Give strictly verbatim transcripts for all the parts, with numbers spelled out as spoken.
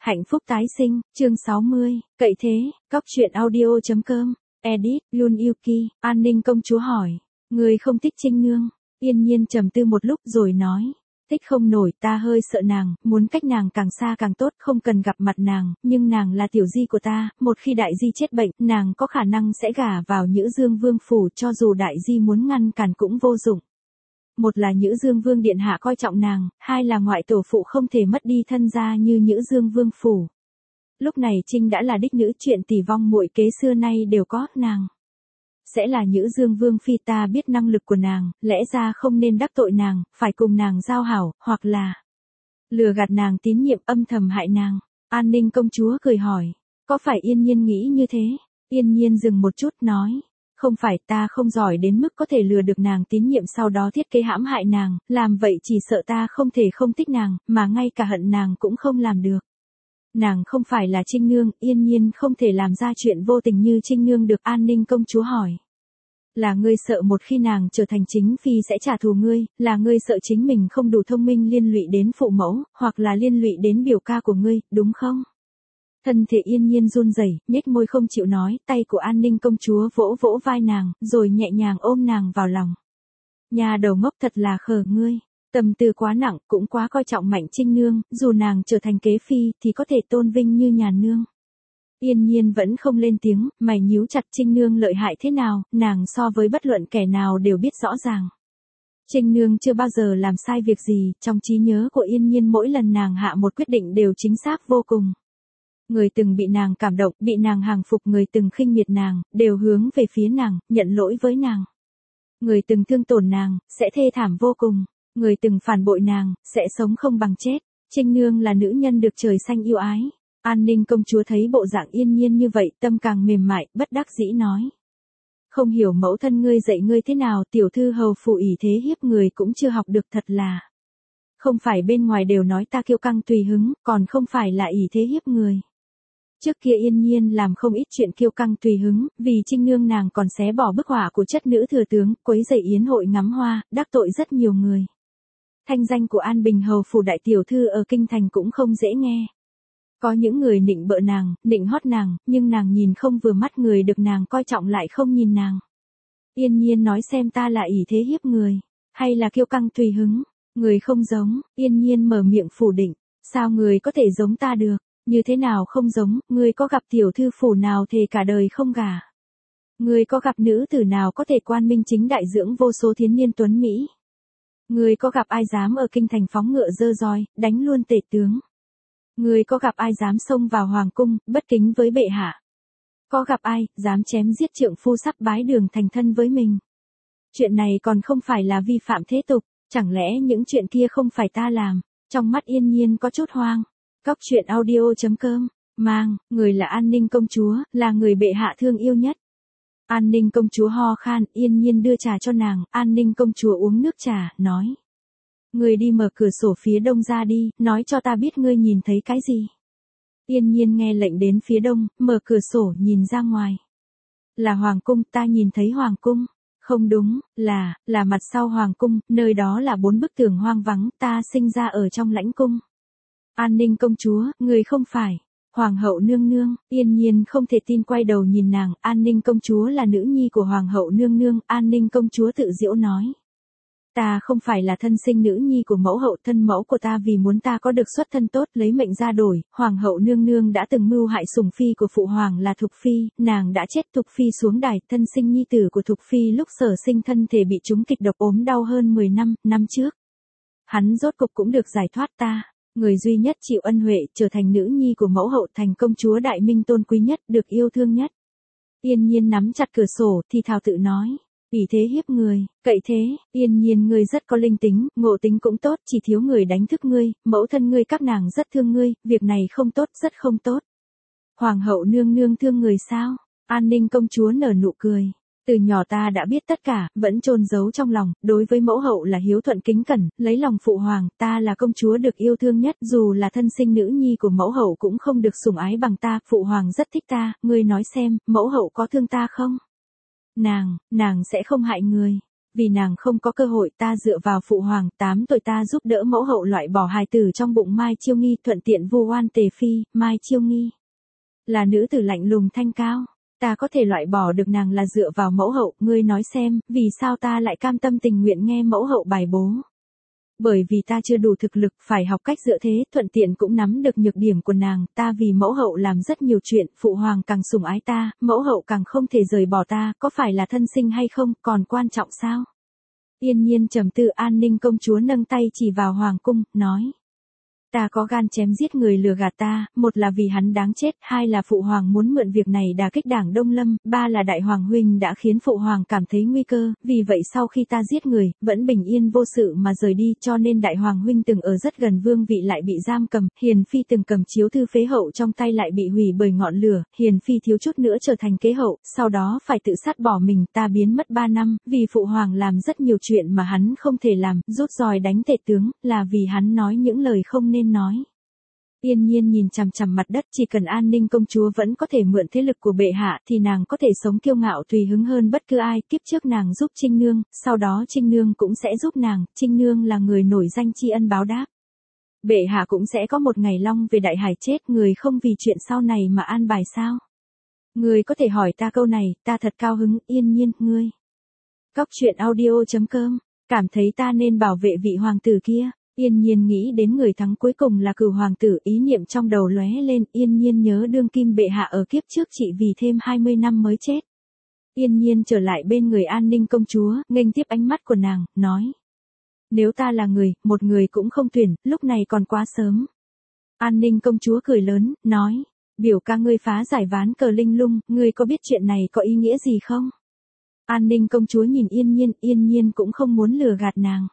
Hạnh phúc tái sinh, chương sáu mươi, cậy thế, cóc truyện audio.com, edit, Yun Yuki, An Ninh công chúa hỏi, người không thích Trinh Nương, Yên Nhiên trầm tư một lúc rồi nói, thích không nổi, ta hơi sợ nàng, muốn cách nàng càng xa càng tốt, không cần gặp mặt nàng, nhưng nàng là tiểu di của ta, một khi đại di chết bệnh, nàng có khả năng sẽ gả vào Nhữ Dương Vương phủ, cho dù đại di muốn ngăn cản cũng vô dụng. Một là Nhữ Dương Vương điện hạ coi trọng nàng, hai là ngoại tổ phụ không thể mất đi thân gia như Nhữ Dương Vương phủ. Lúc này Trinh đã là đích nữ, chuyện tỷ vong muội kế xưa nay đều có, nàng sẽ là Nhữ Dương Vương phi, ta biết năng lực của nàng, lẽ ra không nên đắc tội nàng, phải cùng nàng giao hảo, hoặc là lừa gạt nàng tín nhiệm, âm thầm hại nàng. An Ninh công chúa cười hỏi, có phải Yên Nhiên nghĩ như thế? Yên Nhiên dừng một chút nói, không phải, ta không giỏi đến mức có thể lừa được nàng tín nhiệm sau đó thiết kế hãm hại nàng, làm vậy chỉ sợ ta không thể không thích nàng, mà ngay cả hận nàng cũng không làm được. Nàng không phải là Trinh Nương, Yên Nhiên không thể làm ra chuyện vô tình như Trinh Nương được. An Ninh công chúa hỏi, là ngươi sợ một khi nàng trở thành chính phi sẽ trả thù ngươi, là ngươi sợ chính mình không đủ thông minh liên lụy đến phụ mẫu, hoặc là liên lụy đến biểu ca của ngươi, đúng không? Thân thể Yên Nhiên run rẩy, nhếch môi không chịu nói, tay của An Ninh công chúa vỗ vỗ vai nàng, rồi nhẹ nhàng ôm nàng vào lòng. Nhà đầu ngốc thật là khờ ngươi, tâm tư quá nặng, cũng quá coi trọng Mạnh Trinh Nương, dù nàng trở thành kế phi thì có thể tôn vinh như nhà nương. Yên Nhiên vẫn không lên tiếng, mày nhíu chặt. Trinh Nương lợi hại thế nào, nàng so với bất luận kẻ nào đều biết rõ ràng. Trinh Nương chưa bao giờ làm sai việc gì, trong trí nhớ của Yên Nhiên mỗi lần nàng hạ một quyết định đều chính xác vô cùng. Người từng bị nàng cảm động, bị nàng hàng phục, người từng khinh miệt nàng, đều hướng về phía nàng, nhận lỗi với nàng. Người từng thương tổn nàng, sẽ thê thảm vô cùng. Người từng phản bội nàng, sẽ sống không bằng chết. Trinh Nương là nữ nhân được trời xanh yêu ái. An Ninh công chúa thấy bộ dạng Yên Nhiên như vậy, tâm càng mềm mại, bất đắc dĩ nói. Không hiểu mẫu thân ngươi dạy ngươi thế nào, tiểu thư hầu phủ ỷ thế hiếp người cũng chưa học được, thật là. Không phải bên ngoài đều nói ta kiêu căng tùy hứng, còn không phải là ỷ thế hiếp người. Trước kia Yên Nhiên làm không ít chuyện kiêu căng tùy hứng, vì Trinh Nương nàng còn xé bỏ bức họa của chất nữ thừa tướng, quấy rầy yến hội ngắm hoa, đắc tội rất nhiều người. Thanh danh của An Bình hầu phủ đại tiểu thư ở kinh thành cũng không dễ nghe. Có những người nịnh bợ nàng, nịnh hót nàng, nhưng nàng nhìn không vừa mắt, người được nàng coi trọng lại không nhìn nàng. Yên Nhiên nói, xem ta là ỷ thế hiếp người, hay là kiêu căng tùy hứng, người không giống. Yên Nhiên mở miệng phủ định, sao người có thể giống ta được, như thế nào không giống, ngươi có gặp tiểu thư phủ nào thề cả đời không gả? Ngươi có gặp nữ tử nào có thể quan minh chính đại dưỡng vô số thiến niên tuấn Mỹ? Ngươi có gặp ai dám ở kinh thành phóng ngựa dơ roi, đánh luôn tể tướng? Ngươi có gặp ai dám xông vào hoàng cung, bất kính với bệ hạ? Có gặp ai, dám chém giết trượng phu sắp bái đường thành thân với mình? Chuyện này còn không phải là vi phạm thế tục, chẳng lẽ những chuyện kia không phải ta làm? Trong mắt Yên Nhiên có chút hoang. Cóc truyện audio.com, mang, người là An Ninh công chúa, là người bệ hạ thương yêu nhất. An Ninh công chúa ho khan, Yên Nhiên đưa trà cho nàng, An Ninh công chúa uống nước trà, nói. Người đi mở cửa sổ phía đông ra đi, nói cho ta biết ngươi nhìn thấy cái gì. Yên Nhiên nghe lệnh đến phía đông, mở cửa sổ nhìn ra ngoài. Là hoàng cung, ta nhìn thấy hoàng cung. Không đúng, là, là mặt sau hoàng cung, nơi đó là bốn bức tường hoang vắng, ta sinh ra ở trong lãnh cung. An Ninh công chúa, người không phải hoàng hậu nương nương. Yên Nhiên không thể tin, quay đầu nhìn nàng. An Ninh công chúa là nữ nhi của hoàng hậu nương nương. An Ninh công chúa tự giễu nói, ta không phải là thân sinh nữ nhi của mẫu hậu, thân mẫu của ta vì muốn ta có được xuất thân tốt lấy mệnh ra đổi. Hoàng hậu nương nương đã từng mưu hại sủng phi của phụ hoàng là Thục phi, nàng đã chết. Thục phi xuống đài, thân sinh nhi tử của Thục phi lúc sở sinh thân thể bị trúng kịch độc ốm đau hơn mười năm, năm trước. Hắn rốt cục cũng được giải thoát, ta, người duy nhất chịu ân huệ, trở thành nữ nhi của mẫu hậu, thành công chúa đại minh tôn quý nhất, được yêu thương nhất. Yên Nhiên nắm chặt cửa sổ, thì thào tự nói, ỷ thế hiếp người, cậy thế. Yên Nhiên ngươi rất có linh tính, ngộ tính cũng tốt, chỉ thiếu người đánh thức ngươi, mẫu thân ngươi các nàng rất thương ngươi, việc này không tốt, rất không tốt. Hoàng hậu nương nương thương người sao? An Ninh công chúa nở nụ cười. Từ nhỏ ta đã biết tất cả, vẫn chôn giấu trong lòng, đối với mẫu hậu là hiếu thuận kính cẩn, lấy lòng phụ hoàng, ta là công chúa được yêu thương nhất, dù là thân sinh nữ nhi của mẫu hậu cũng không được sủng ái bằng ta, phụ hoàng rất thích ta, ngươi nói xem, mẫu hậu có thương ta không? Nàng, nàng sẽ không hại người. Vì nàng không có cơ hội ta dựa vào phụ hoàng, tám tuổi ta giúp đỡ mẫu hậu loại bỏ hài tử trong bụng Mai Chiêu Nghi, thuận tiện vu oan tề phi. Mai Chiêu Nghi là nữ tử lạnh lùng thanh cao, ta có thể loại bỏ được nàng là dựa vào mẫu hậu, ngươi nói xem, vì sao ta lại cam tâm tình nguyện nghe mẫu hậu bài bố? Bởi vì ta chưa đủ thực lực, phải học cách dựa thế, thuận tiện cũng nắm được nhược điểm của nàng, ta vì mẫu hậu làm rất nhiều chuyện, phụ hoàng càng sủng ái ta, mẫu hậu càng không thể rời bỏ ta, có phải là thân sinh hay không, còn quan trọng sao? Yên Nhiên trầm tư. An Ninh công chúa nâng tay chỉ vào hoàng cung, nói. Ta có gan chém giết người lừa gạt ta, một là vì hắn đáng chết, hai là phụ hoàng muốn mượn việc này đả kích đảng Đông Lâm, ba là đại hoàng huynh đã khiến phụ hoàng cảm thấy nguy cơ, vì vậy sau khi ta giết người, vẫn bình yên vô sự mà rời đi, cho nên đại hoàng huynh từng ở rất gần vương vị lại bị giam cầm, hiền phi từng cầm chiếu thư phế hậu trong tay lại bị hủy bởi ngọn lửa, hiền phi thiếu chút nữa trở thành kế hậu, sau đó phải tự sát bỏ mình, ta biến mất ba năm, vì phụ hoàng làm rất nhiều chuyện mà hắn không thể làm, rút roi đánh tể tướng, là vì hắn nói những lời không nên nói. Yên Nhiên nhìn chằm chằm mặt đất, chỉ cần An Ninh công chúa vẫn có thể mượn thế lực của bệ hạ thì nàng có thể sống kiêu ngạo tùy hứng hơn bất cứ ai, kiếp trước nàng giúp Trinh Nương, sau đó Trinh Nương cũng sẽ giúp nàng, Trinh Nương là người nổi danh tri ân báo đáp. Bệ hạ cũng sẽ có một ngày long về đại hải chết, người không vì chuyện sau này mà an bài sao? Người có thể hỏi ta câu này, ta thật cao hứng. Yên Nhiên, ngươi. Cóc truyện audio chấm com, cảm thấy ta nên bảo vệ vị hoàng tử kia. Yên Nhiên nghĩ đến người thắng cuối cùng là Cửu hoàng tử, ý niệm trong đầu lóe lên, Yên Nhiên nhớ đương kim bệ hạ ở kiếp trước chỉ vì thêm hai mươi năm mới chết. Yên Nhiên trở lại bên người An Ninh công chúa, nghênh tiếp ánh mắt của nàng, nói. Nếu ta là người, một người cũng không tuyển, lúc này còn quá sớm. An Ninh công chúa cười lớn, nói. Biểu ca ngươi phá giải ván cờ linh lung, ngươi có biết chuyện này có ý nghĩa gì không? An Ninh công chúa nhìn Yên Nhiên, Yên Nhiên cũng không muốn lừa gạt nàng.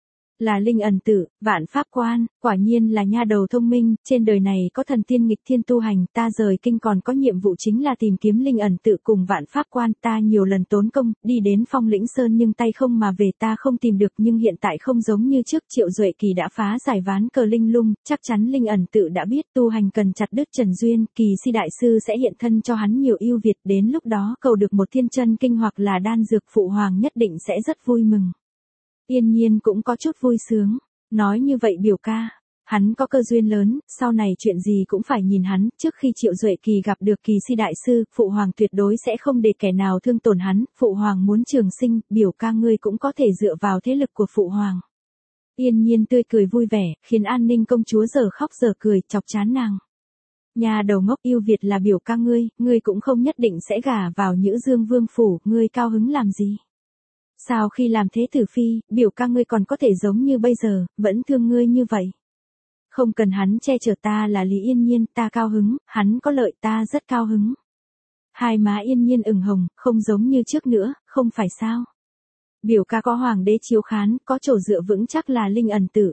Là linh ẩn tử, vạn pháp quan, quả nhiên là nha đầu thông minh, trên đời này có thần tiên nghịch thiên tu hành, ta rời kinh còn có nhiệm vụ chính là tìm kiếm linh ẩn tử cùng vạn pháp quan, ta nhiều lần tốn công, đi đến Phong Lĩnh Sơn nhưng tay không mà về, ta không tìm được, nhưng hiện tại không giống như trước, Triệu Duệ Kỳ đã phá giải ván cờ linh lung, chắc chắn linh ẩn tử đã biết tu hành cần chặt đứt trần duyên, Kỳ Si đại sư sẽ hiện thân cho hắn nhiều ưu việt, đến lúc đó cầu được một thiên chân kinh hoặc là đan dược, phụ hoàng nhất định sẽ rất vui mừng. Yên Nhiên cũng có chút vui sướng, nói như vậy biểu ca, hắn có cơ duyên lớn, sau này chuyện gì cũng phải nhìn hắn, trước khi Triệu Duệ Kỳ gặp được Kỳ Si đại sư, phụ hoàng tuyệt đối sẽ không để kẻ nào thương tổn hắn, phụ hoàng muốn trường sinh, biểu ca ngươi cũng có thể dựa vào thế lực của phụ hoàng. Yên Nhiên tươi cười vui vẻ, khiến An Ninh công chúa giờ khóc giờ cười, chọc chán nàng. Nhà đầu ngốc, yêu Việt là biểu ca ngươi, ngươi cũng không nhất định sẽ gả vào Nhữ Dương vương phủ, ngươi cao hứng làm gì? Sao khi làm thế tử phi, biểu ca ngươi còn có thể giống như bây giờ, vẫn thương ngươi như vậy? Không cần hắn che chở, ta là Lý Yên Nhiên, ta cao hứng, hắn có lợi ta rất cao hứng. Hai má Yên Nhiên ửng hồng, không giống như trước nữa, không phải sao? Biểu ca có hoàng đế chiếu khán, có chỗ dựa vững chắc là linh ẩn tử.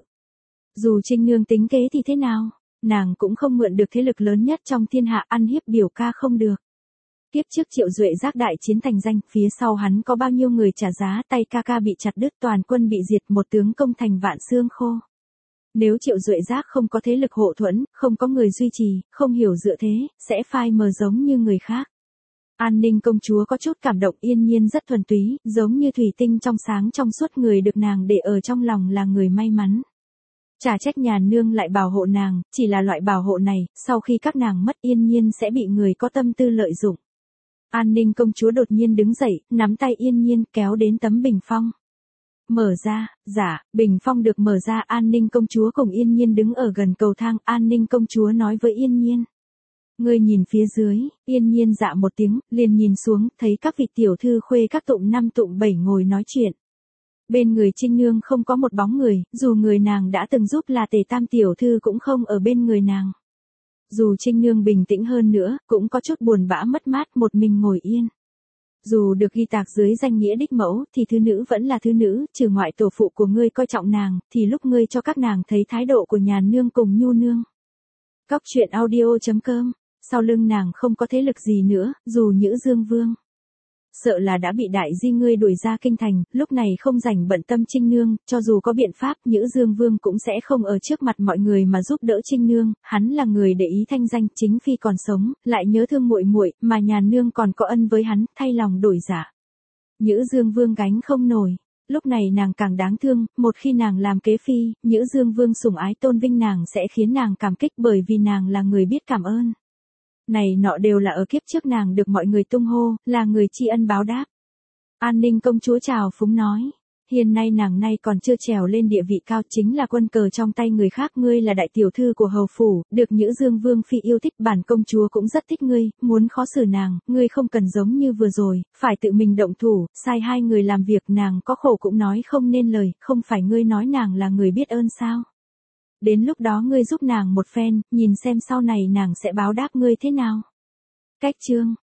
Dù Trinh Nương tính kế thì thế nào, nàng cũng không mượn được thế lực lớn nhất trong thiên hạ, ăn hiếp biểu ca không được. Tiếp trước Triệu Duệ Giác đại chiến thành danh, phía sau hắn có bao nhiêu người trả giá, tay ca ca bị chặt đứt, toàn quân bị diệt, một tướng công thành vạn xương khô. Nếu Triệu Duệ Giác không có thế lực hộ thuẫn, không có người duy trì, không hiểu dựa thế, sẽ phai mờ giống như người khác. An Ninh công chúa có chút cảm động. Yên Nhiên rất thuần túy, giống như thủy tinh trong sáng trong suốt, người được nàng để ở trong lòng là người may mắn. Chả trách nhà nương lại bảo hộ nàng, chỉ là loại bảo hộ này, sau khi các nàng mất Yên Nhiên sẽ bị người có tâm tư lợi dụng. An Ninh công chúa đột nhiên đứng dậy, nắm tay Yên Nhiên kéo đến tấm bình phong. Mở ra, dạ, bình phong được mở ra, An Ninh công chúa cùng Yên Nhiên đứng ở gần cầu thang, An Ninh công chúa nói với Yên Nhiên. Ngươi nhìn phía dưới, Yên Nhiên dạ một tiếng, liền nhìn xuống, thấy các vị tiểu thư khuê các tụng năm tụng bảy ngồi nói chuyện. Bên người Trinh Nương không có một bóng người, dù người nàng đã từng giúp là Tề Tam tiểu thư cũng không ở bên người nàng. Dù Trinh Nương bình tĩnh hơn nữa, cũng có chút buồn bã mất mát, một mình ngồi yên. Dù được ghi tạc dưới danh nghĩa đích mẫu, thì thứ nữ vẫn là thứ nữ, trừ ngoại tổ phụ của ngươi coi trọng nàng, thì lúc ngươi cho các nàng thấy thái độ của nhà nương cùng nhu nương. Cóc truyện audio chấm com, sau lưng nàng không có thế lực gì nữa, dù Nhữ Dương vương. Sợ là đã bị đại di ngươi đuổi ra kinh thành, lúc này không rảnh bận tâm Trinh Nương, cho dù có biện pháp, Nhữ Dương vương cũng sẽ không ở trước mặt mọi người mà giúp đỡ Trinh Nương, hắn là người để ý thanh danh, chính phi còn sống, lại nhớ thương muội muội, mà nhà nương còn có ân với hắn, thay lòng đổi dạ. Nhữ Dương vương gánh không nổi. Lúc này nàng càng đáng thương, một khi nàng làm kế phi, Nhữ Dương Vương sủng ái tôn vinh nàng sẽ khiến nàng cảm kích bởi vì nàng là người biết cảm ơn. Này nọ đều là ở kiếp trước nàng được mọi người tung hô, là người tri ân báo đáp. An Ninh công chúa chào phúng nói. Hiện nay nàng nay còn chưa trèo lên địa vị cao, chính là quân cờ trong tay người khác, ngươi là đại tiểu thư của hầu phủ, được Nhữ Dương Vương phi yêu thích, bản công chúa cũng rất thích ngươi, muốn khó xử nàng, ngươi không cần giống như vừa rồi, phải tự mình động thủ, sai hai người làm việc, nàng có khổ cũng nói không nên lời, không phải ngươi nói nàng là người biết ơn sao? Đến lúc đó ngươi giúp nàng một phen, nhìn xem sau này nàng sẽ báo đáp ngươi thế nào. Cách chương